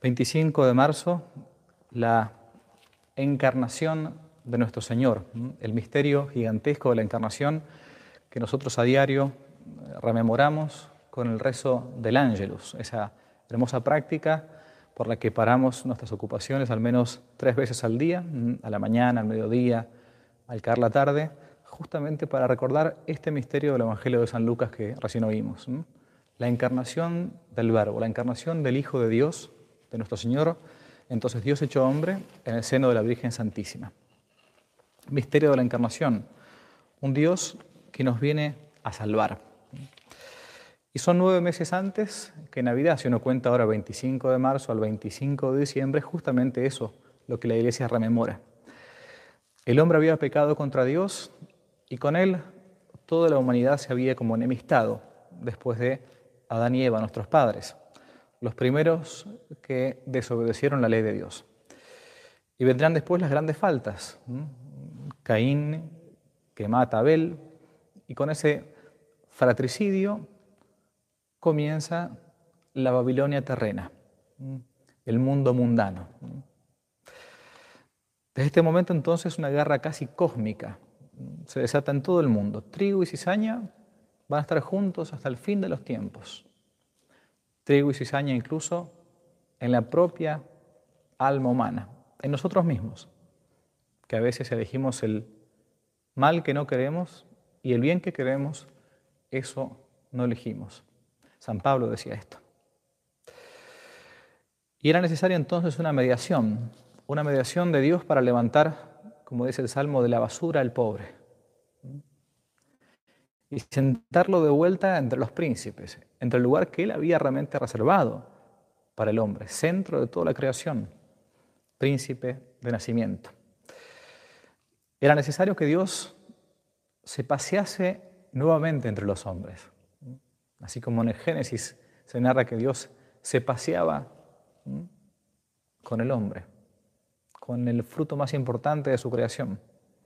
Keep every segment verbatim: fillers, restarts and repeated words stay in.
veinticinco de marzo, la encarnación de nuestro Señor, el misterio gigantesco de la encarnación que nosotros a diario rememoramos con el rezo del Ángelus, esa hermosa práctica por la que paramos nuestras ocupaciones al menos tres veces al día, a la mañana, al mediodía, al caer la tarde, justamente para recordar este misterio del Evangelio de San Lucas que recién oímos. La encarnación del Verbo, la encarnación del Hijo de Dios, de nuestro Señor, entonces Dios hecho hombre en el seno de la Virgen Santísima. Misterio de la encarnación, un Dios que nos viene a salvar. Y son nueve meses antes que Navidad, si uno cuenta ahora veinticinco de marzo al veinticinco de diciembre, justamente eso, lo que la Iglesia rememora. El hombre había pecado contra Dios y con él toda la humanidad se había como enemistado después de Adán y Eva, nuestros padres, los primeros que desobedecieron la ley de Dios. Y vendrán después las grandes faltas. Caín, que mata a Abel, y con ese fratricidio comienza la Babilonia terrena, el mundo mundano. Desde este momento entonces una guerra casi cósmica se desata en todo el mundo. Trigo y cizaña van a estar juntos hasta el fin de los tiempos. Trigo y cizaña incluso en la propia alma humana, en nosotros mismos, que a veces elegimos el mal que no queremos y el bien que queremos, eso no elegimos. San Pablo decía esto. Y era necesaria entonces una mediación, una mediación de Dios para levantar, como dice el Salmo, de la basura al pobre y sentarlo de vuelta entre los príncipes, entre el lugar que Él había realmente reservado para el hombre, centro de toda la creación, príncipe de nacimiento. Era necesario que Dios se pasease nuevamente entre los hombres. Así como en el Génesis se narra que Dios se paseaba con el hombre, con el fruto más importante de su creación.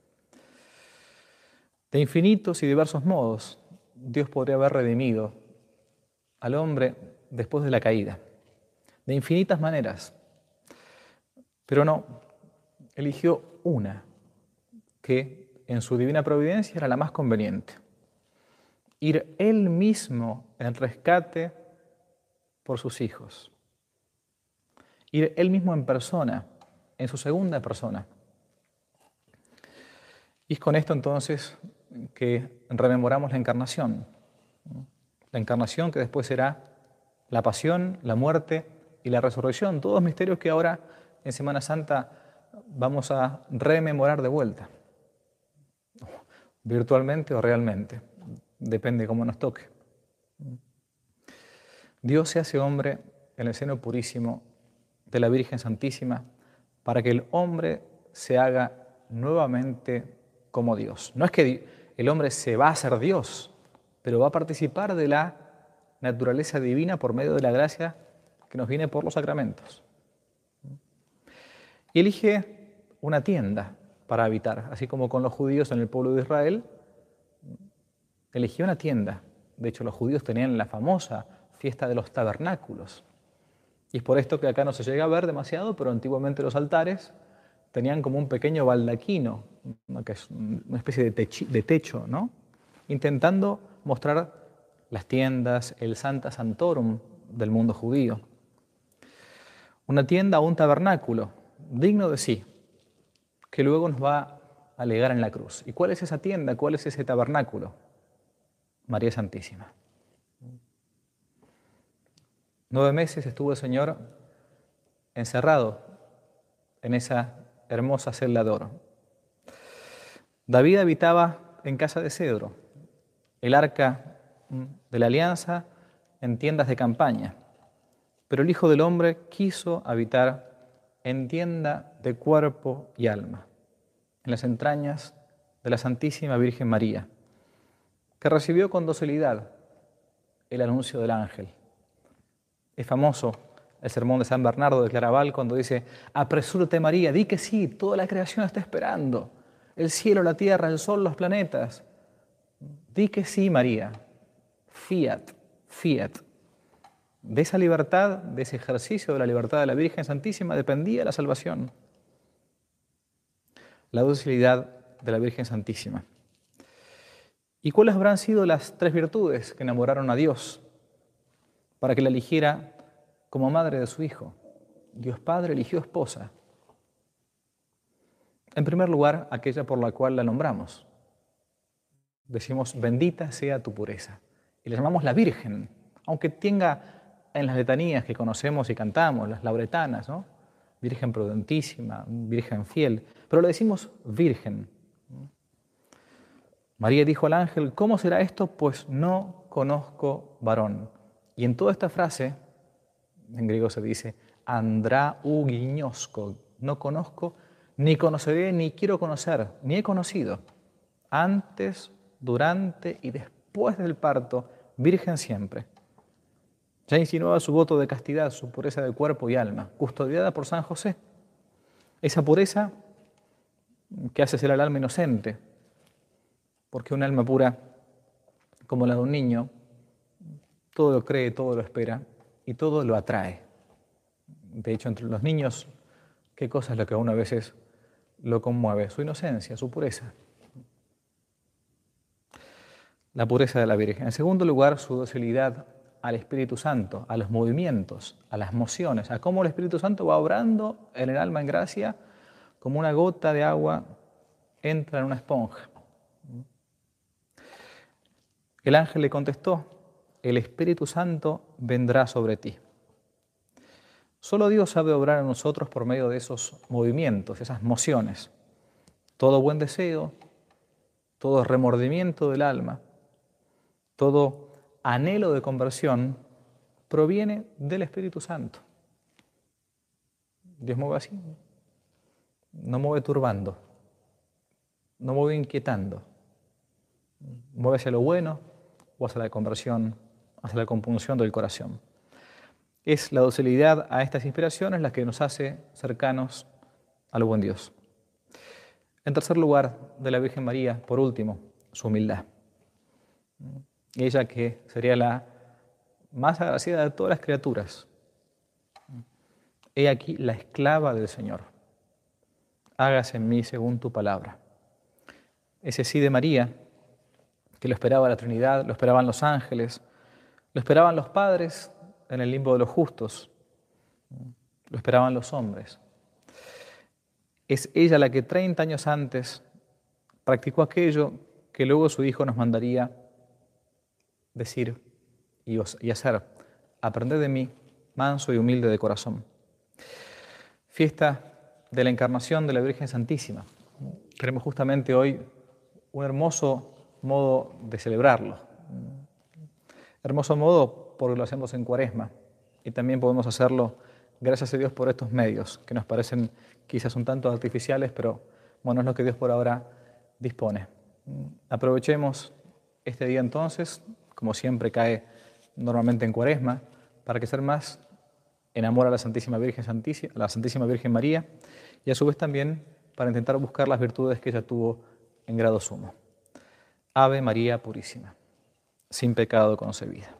De infinitos y diversos modos, Dios podría haber redimido al hombre después de la caída, de infinitas maneras, pero no, eligió una que en su divina providencia era la más conveniente. Ir Él mismo en rescate por sus hijos. Ir Él mismo en persona, en su segunda persona. Y es con esto entonces que rememoramos la encarnación. La encarnación que después será la pasión, la muerte y la resurrección. Todos misterios que ahora en Semana Santa vamos a rememorar de vuelta. Virtualmente o realmente. Depende cómo nos toque. Dios se hace hombre en el seno purísimo de la Virgen Santísima para que el hombre se haga nuevamente como Dios. No es que el hombre se va a hacer Dios, pero va a participar de la naturaleza divina por medio de la gracia que nos viene por los sacramentos. Y elige una tienda para habitar, así como con los judíos en el pueblo de Israel, eligió una tienda. De hecho, los judíos tenían la famosa fiesta de los tabernáculos. Y es por esto que acá no se llega a ver demasiado, pero antiguamente los altares tenían como un pequeño baldaquino, que es una especie de, techi, de techo, ¿no? Intentando mostrar las tiendas, el Sancta Sanctorum del mundo judío. Una tienda o un tabernáculo, digno de sí, que luego nos va a legar en la cruz. ¿Y cuál es esa tienda? ¿Cuál es ese tabernáculo? María Santísima. Nueve meses estuvo el Señor encerrado en esa hermosa celda de oro. David habitaba en casa de cedro, el arca de la alianza en tiendas de campaña, pero el Hijo del Hombre quiso habitar en tienda de cuerpo y alma, en las entrañas de la Santísima Virgen María, que recibió con docilidad el anuncio del ángel. Es famoso el sermón de San Bernardo de Claraval cuando dice: apresúrate María, di que sí, toda la creación está esperando, el cielo, la tierra, el sol, los planetas. Di que sí, María, fiat, fiat. De esa libertad, de ese ejercicio de la libertad de la Virgen Santísima, dependía la salvación. La docilidad de la Virgen Santísima. ¿Y cuáles habrán sido las tres virtudes que enamoraron a Dios para que la eligiera como madre de su Hijo? Dios Padre eligió esposa. En primer lugar, aquella por la cual la nombramos. Decimos, bendita sea tu pureza. Y la llamamos la Virgen, aunque tenga en las letanías que conocemos y cantamos, las lauretanas, ¿no? Virgen prudentísima, Virgen fiel, pero le decimos Virgen. María dijo al ángel, ¿cómo será esto? Pues no conozco varón. Y en toda esta frase, en griego se dice, andrá u guiñosco, no conozco, ni conoceré, ni quiero conocer, ni he conocido. Antes, durante y después del parto, virgen siempre. Ya insinuaba su voto de castidad, su pureza de cuerpo y alma, custodiada por San José. Esa pureza que hace ser al alma inocente, porque un alma pura, como la de un niño, todo lo cree, todo lo espera y todo lo atrae. De hecho, entre los niños, ¿qué cosa es lo que a uno a veces lo conmueve? Su inocencia, su pureza. La pureza de la Virgen. En segundo lugar, su docilidad al Espíritu Santo, a los movimientos, a las mociones, a cómo el Espíritu Santo va obrando en el alma en gracia, como una gota de agua entra en una esponja. El ángel le contestó, el Espíritu Santo vendrá sobre ti. Solo Dios sabe obrar en nosotros por medio de esos movimientos, esas mociones. Todo buen deseo, todo remordimiento del alma, todo anhelo de conversión proviene del Espíritu Santo. Dios mueve así, no mueve turbando, no mueve inquietando, mueve hacia lo bueno o hacia la conversión, hacia la compunción del corazón. Es la docilidad a estas inspiraciones la que nos hace cercanos al buen Dios. En tercer lugar, de la Virgen María, por último, su humildad. Ella que sería la más agraciada de todas las criaturas. He aquí la esclava del Señor. Hágase en mí según tu palabra. Ese sí de María, que lo esperaba la Trinidad, lo esperaban los ángeles, lo esperaban los padres en el limbo de los justos, lo esperaban los hombres. Es ella la que treinta años antes practicó aquello que luego su Hijo nos mandaría decir y hacer. Aprended de mí, manso y humilde de corazón. Fiesta de la Encarnación de la Virgen Santísima. Tenemos justamente hoy un hermoso modo de celebrarlo. Hermoso modo porque lo hacemos en Cuaresma y también podemos hacerlo, gracias a Dios, por estos medios que nos parecen quizás un tanto artificiales, pero bueno, es lo que Dios por ahora dispone. Aprovechemos este día entonces, como siempre cae normalmente en Cuaresma, para crecer más en amor a la Santísima Virgen, Santísima, a la Santísima Virgen María y a su vez también para intentar buscar las virtudes que ella tuvo en grado sumo. Ave María Purísima, sin pecado concebida.